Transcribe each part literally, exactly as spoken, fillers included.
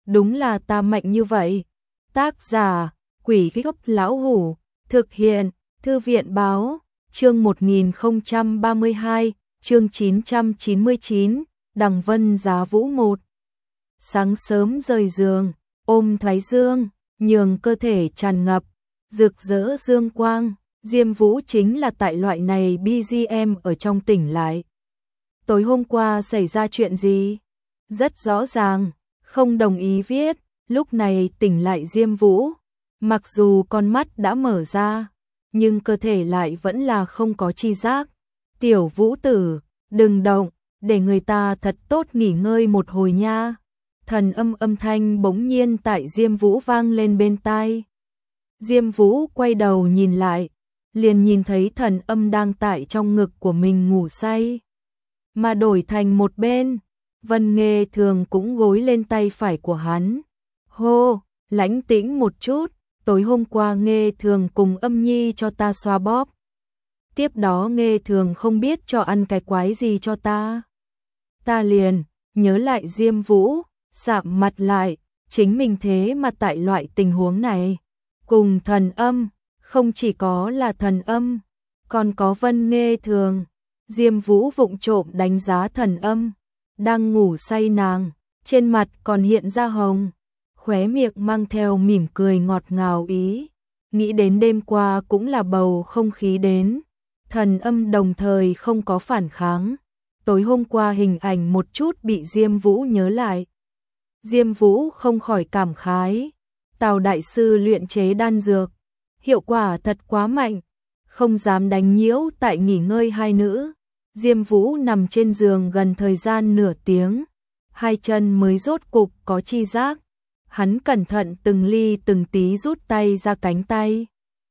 đúng là ta mạnh như vậy. Tác giả, Quỷ Gốc Lão Hủ, thực hiện, Thư viện Báo, chương một nghìn không trăm ba mươi hai, chương chín trăm chín mươi chín, Đằng Vân Giá Vũ một. Sáng sớm rời giường, ôm thái dương, nhường cơ thể tràn ngập, rực rỡ dương quang, Diêm Vũ chính là tại loại này bê giê em ở trong tỉnh lại. Tối hôm qua xảy ra chuyện gì? Rất rõ ràng, không đồng ý viết, lúc này tỉnh lại Diêm Vũ. Mặc dù con mắt đã mở ra, nhưng cơ thể lại vẫn là không có chi giác. Tiểu Vũ tử, đừng động, để người ta thật tốt nghỉ ngơi một hồi nha. Thần âm âm thanh bỗng nhiên tại Diêm Vũ vang lên bên tai. Diêm Vũ quay đầu nhìn lại, liền nhìn thấy thần âm đang tại trong ngực của mình ngủ say. Mà đổi thành một bên, Vân Nghê Thường cũng gối lên tay phải của hắn. Hô, lãnh tĩnh một chút, tối hôm qua Nghê Thường cùng Âm Nhi cho ta xoa bóp. Tiếp đó Nghê Thường không biết cho ăn cái quái gì cho ta. Ta liền, nhớ lại Diêm Vũ, sạm mặt lại, chính mình thế mà tại loại tình huống này. Cùng thần âm, không chỉ có là thần âm, còn có Vân Nghê Thường. Diêm Vũ vụng trộm đánh giá thần âm, đang ngủ say nàng, trên mặt còn hiện ra hồng, khóe miệng mang theo mỉm cười ngọt ngào ý. Nghĩ đến đêm qua cũng là bầu không khí đến, thần âm đồng thời không có phản kháng. Tối hôm qua hình ảnh một chút bị Diêm Vũ nhớ lại. Diêm Vũ không khỏi cảm khái, Tào đại sư luyện chế đan dược, hiệu quả thật quá mạnh, không dám đánh nhiễu tại nghỉ ngơi hai nữ. Diêm Vũ nằm trên giường gần thời gian nửa tiếng, hai chân mới rốt cục có chi giác. Hắn cẩn thận từng ly từng tí rút tay ra cánh tay,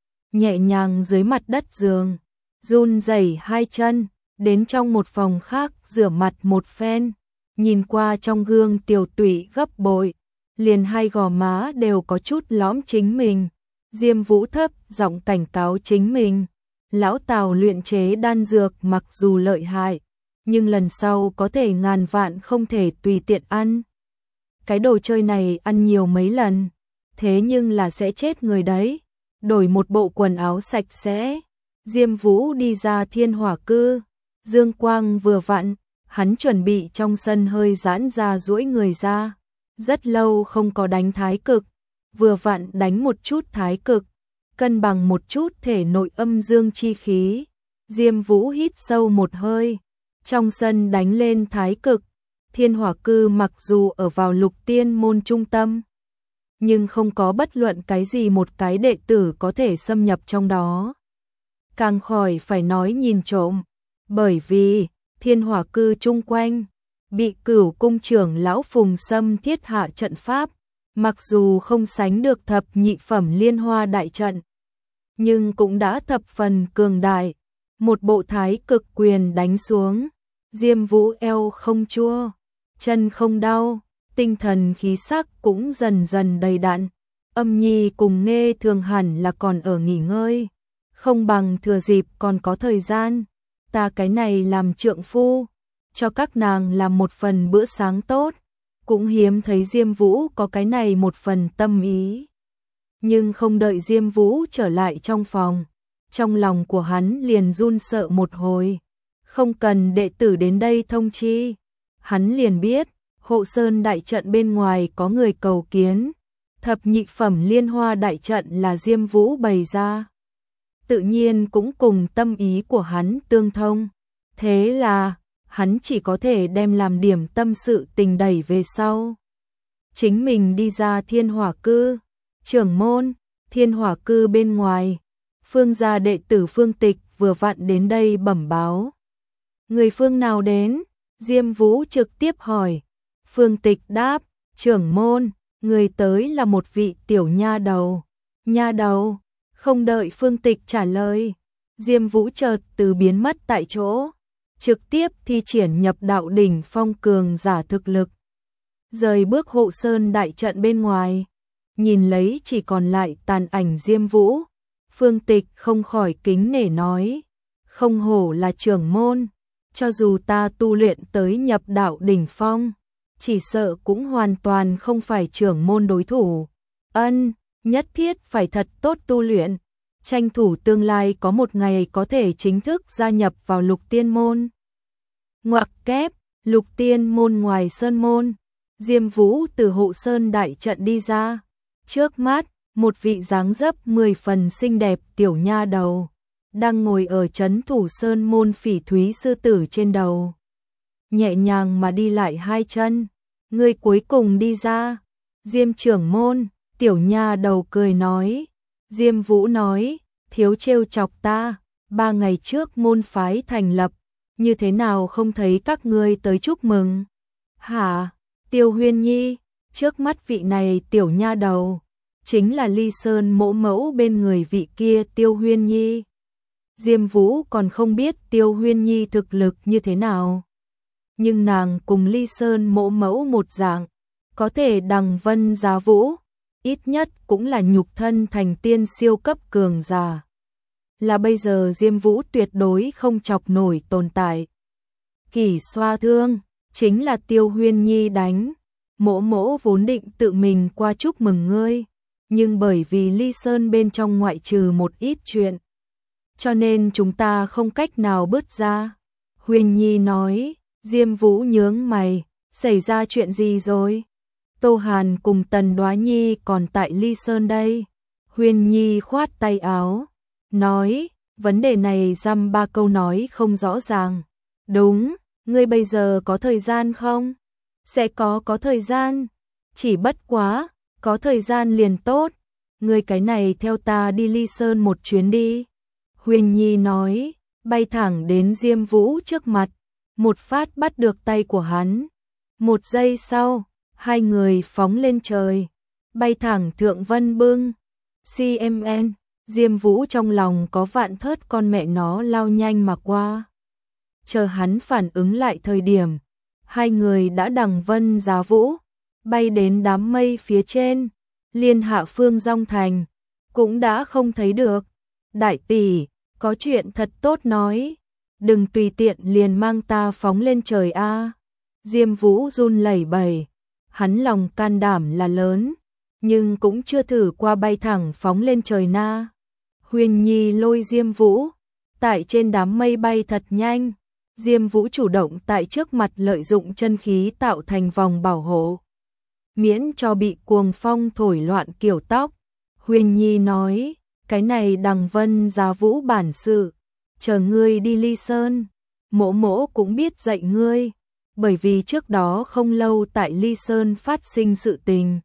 nhẹ nhàng dưới mặt đất giường, run rẩy hai chân, đến trong một phòng khác rửa mặt một phen, nhìn qua trong gương tiểu tụy gấp bội, liền hai gò má đều có chút lõm chính mình. Diêm Vũ thấp giọng cảnh cáo chính mình, lão Tào luyện chế đan dược mặc dù lợi hại, nhưng lần sau có thể ngàn vạn không thể tùy tiện ăn. Cái đồ chơi này ăn nhiều mấy lần, thế nhưng là sẽ chết người đấy. Đổi một bộ quần áo sạch sẽ, Diêm Vũ đi ra Thiên Hỏa Cư, dương quang vừa vặn, hắn chuẩn bị trong sân hơi giãn ra duỗi người ra. Rất lâu không có đánh thái cực, vừa vặn đánh một chút thái cực, cân bằng một chút thể nội âm dương chi khí. Diêm Vũ hít sâu một hơi, trong sân đánh lên thái cực. Thiên Hỏa Cư mặc dù ở vào Lục Tiên môn trung tâm, nhưng không có bất luận cái gì một cái đệ tử có thể xâm nhập trong đó. Càng khỏi phải nói nhìn trộm, bởi vì Thiên Hỏa Cư chung quanh bị Cửu cung trưởng lão Phùng Sâm thiết hạ trận pháp, mặc dù không sánh được thập nhị phẩm Liên Hoa đại trận, nhưng cũng đã thập phần cường đại. Một bộ thái cực quyền đánh xuống, Diêm Vũ eo không chua, chân không đau, tinh thần khí sắc cũng dần dần đầy đặn. Âm Nhi cùng Nghê Thường hẳn là còn ở nghỉ ngơi, không bằng thừa dịp còn có thời gian, ta cái này làm trượng phu, cho các nàng làm một phần bữa sáng tốt. Cũng hiếm thấy Diêm Vũ có cái này một phần tâm ý. Nhưng không đợi Diêm Vũ trở lại trong phòng, trong lòng của hắn liền run sợ một hồi. Không cần đệ tử đến đây thông chi, hắn liền biết Hộ Sơn đại trận bên ngoài có người cầu kiến. Thập nhị phẩm Liên Hoa đại trận là Diêm Vũ bày ra, tự nhiên cũng cùng tâm ý của hắn tương thông. Thế là hắn chỉ có thể đem làm điểm tâm sự tình đẩy về sau. Chính mình đi ra Thiên Hỏa Cư, trưởng môn, Thiên Hỏa Cư bên ngoài, Phương gia đệ tử Phương Tịch vừa vặn đến đây bẩm báo. Người Phương nào đến? Diêm Vũ trực tiếp hỏi. Phương Tịch đáp, trưởng môn, người tới là một vị tiểu nha đầu. Nha đầu? Không đợi Phương Tịch trả lời, Diêm Vũ chợt từ biến mất tại chỗ, trực tiếp thi triển nhập đạo đỉnh phong cường giả thực lực. Rời bước Hộ Sơn đại trận bên ngoài, nhìn lấy chỉ còn lại tàn ảnh Diêm Vũ, Phương Tịch không khỏi kính nể nói, không hổ là trưởng môn, cho dù ta tu luyện tới nhập đạo đỉnh phong, chỉ sợ cũng hoàn toàn không phải trưởng môn đối thủ. Ân, nhất thiết phải thật tốt tu luyện, tranh thủ tương lai có một ngày có thể chính thức gia nhập vào Lục Tiên môn. Ngoặc kép, Lục Tiên môn ngoài sơn môn, Diêm Vũ từ hộ sơn đại trận đi ra. Trước mắt, một vị dáng dấp mười phần xinh đẹp tiểu nha đầu đang ngồi ở trấn thủ sơn môn phỉ thúy sư tử trên đầu. Nhẹ nhàng mà đi lại hai chân. Người cuối cùng đi ra. Diêm trưởng môn, tiểu nha đầu cười nói. Diêm Vũ nói, thiếu trêu chọc ta, ba ngày trước môn phái thành lập, như thế nào không thấy các ngươi tới chúc mừng? Hả? Tiêu Huyên Nhi, trước mắt vị này tiểu nha đầu, chính là Ly Sơn mỗ mẫu bên người vị kia Tiêu Huyên Nhi. Diêm Vũ còn không biết Tiêu Huyên Nhi thực lực như thế nào, nhưng nàng cùng Ly Sơn mỗ mẫu một dạng, có thể đằng vân giá vũ, ít nhất cũng là nhục thân thành tiên siêu cấp cường giả. Là bây giờ Diêm Vũ tuyệt đối không chọc nổi tồn tại. Kỷ xoa thương, chính là Tiêu Huyên Nhi đánh. Mỗ mỗ vốn định tự mình qua chúc mừng ngươi, nhưng bởi vì Ly Sơn bên trong ngoại trừ một ít chuyện, cho nên chúng ta không cách nào bước ra. Huyên Nhi nói. Diêm Vũ nhướng mày, xảy ra chuyện gì rồi? Tô Hàn cùng Tần Đoá Nhi còn tại Ly Sơn đây. Huyên Nhi khoát tay áo, nói, vấn đề này dăm ba câu nói không rõ ràng. Đúng, ngươi bây giờ có thời gian không? Sẽ có có thời gian, chỉ bất quá, có thời gian liền tốt. Ngươi cái này theo ta đi Ly Sơn một chuyến đi. Huyên Nhi nói, bay thẳng đến Diêm Vũ trước mặt, một phát bắt được tay của hắn. Một giây sau, hai người phóng lên trời, bay thẳng Thượng Vân Bưng. xê em en, Diêm Vũ trong lòng có vạn thớt con mẹ nó lao nhanh mà qua. Chờ hắn phản ứng lại thời điểm, hai người đã đằng vân giá vũ, bay đến đám mây phía trên, liên hạ phương Dong Thành, cũng đã không thấy được. Đại tỷ, có chuyện thật tốt nói, đừng tùy tiện liền mang ta phóng lên trời a. Diêm Vũ run lẩy bẩy, hắn lòng can đảm là lớn, nhưng cũng chưa thử qua bay thẳng phóng lên trời na. Huyên Nhi lôi Diêm Vũ, tại trên đám mây bay thật nhanh. Diêm Vũ chủ động tại trước mặt lợi dụng chân khí tạo thành vòng bảo hộ, miễn cho bị cuồng phong thổi loạn kiểu tóc. Huyên Nhi nói, cái này đằng vân giá vũ bản sự, chờ ngươi đi Ly Sơn, mỗ mỗ cũng biết dạy ngươi, bởi vì trước đó không lâu tại Ly Sơn phát sinh sự tình.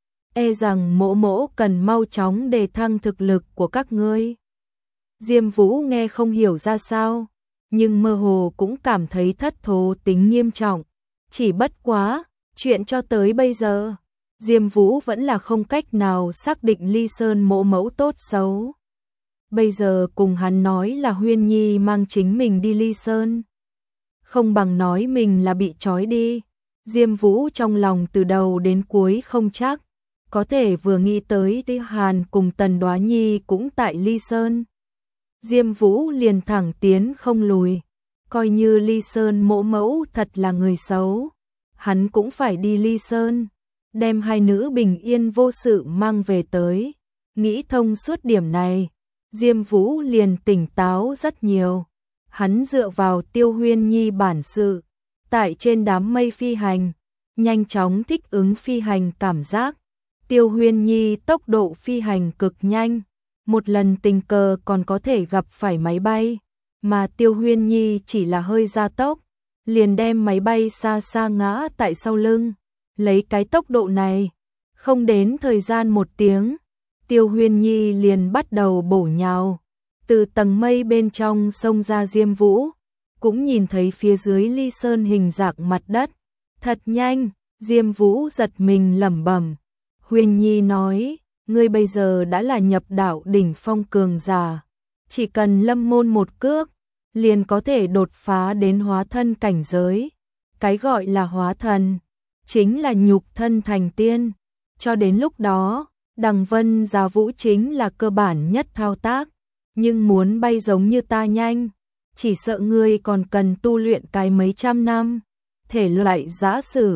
E rằng mỗ mỗ cần mau chóng đề thăng thực lực của các ngươi. Diêm Vũ nghe không hiểu ra sao, nhưng mơ hồ cũng cảm thấy thất thố tính nghiêm trọng. Chỉ bất quá, chuyện cho tới bây giờ, Diêm Vũ vẫn là không cách nào xác định Ly Sơn mỗ mẫu tốt xấu. Bây giờ cùng hắn nói là Huyên Nhi mang chính mình đi Ly Sơn, không bằng nói mình là bị trói đi. Diêm Vũ trong lòng từ đầu đến cuối không chắc, có thể vừa nghĩ tới Tô Hàn cùng Tần Đoá Nhi cũng tại Ly Sơn, Diêm Vũ liền thẳng tiến không lùi. Coi như Ly Sơn mỗ mẫu thật là người xấu, hắn cũng phải đi Ly Sơn, đem hai nữ bình yên vô sự mang về tới. Nghĩ thông suốt điểm này, Diêm Vũ liền tỉnh táo rất nhiều. Hắn dựa vào Tiêu Huyên Nhi bản sự, tại trên đám mây phi hành, nhanh chóng thích ứng phi hành cảm giác. Tiêu Huyên Nhi tốc độ phi hành cực nhanh, một lần tình cờ còn có thể gặp phải máy bay, mà Tiêu Huyên Nhi chỉ là hơi gia tốc, liền đem máy bay xa xa ngã tại sau lưng. Lấy cái tốc độ này, không đến thời gian một tiếng, Tiêu Huyên Nhi liền bắt đầu bổ nhào. Từ tầng mây bên trong xông ra Diêm Vũ, cũng nhìn thấy phía dưới Ly Sơn hình dạng mặt đất. Thật nhanh, Diêm Vũ giật mình lẩm bẩm. Huyên Nhi nói, ngươi bây giờ đã là nhập đạo đỉnh phong cường giả, chỉ cần lâm môn một cước, liền có thể đột phá đến hóa thân cảnh giới. Cái gọi là hóa thần, chính là nhục thân thành tiên. Cho đến lúc đó, đằng vân giá vũ chính là cơ bản nhất thao tác. Nhưng muốn bay giống như ta nhanh, chỉ sợ ngươi còn cần tu luyện cái mấy trăm năm. Thể loại giã sử,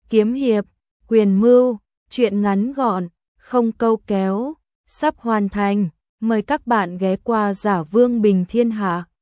kiếm hiệp, quyền mưu, truyện ngắn gọn, không câu kéo, sắp hoàn thành. Mời các bạn ghé qua Giả Vương Bình Thiên Hạ.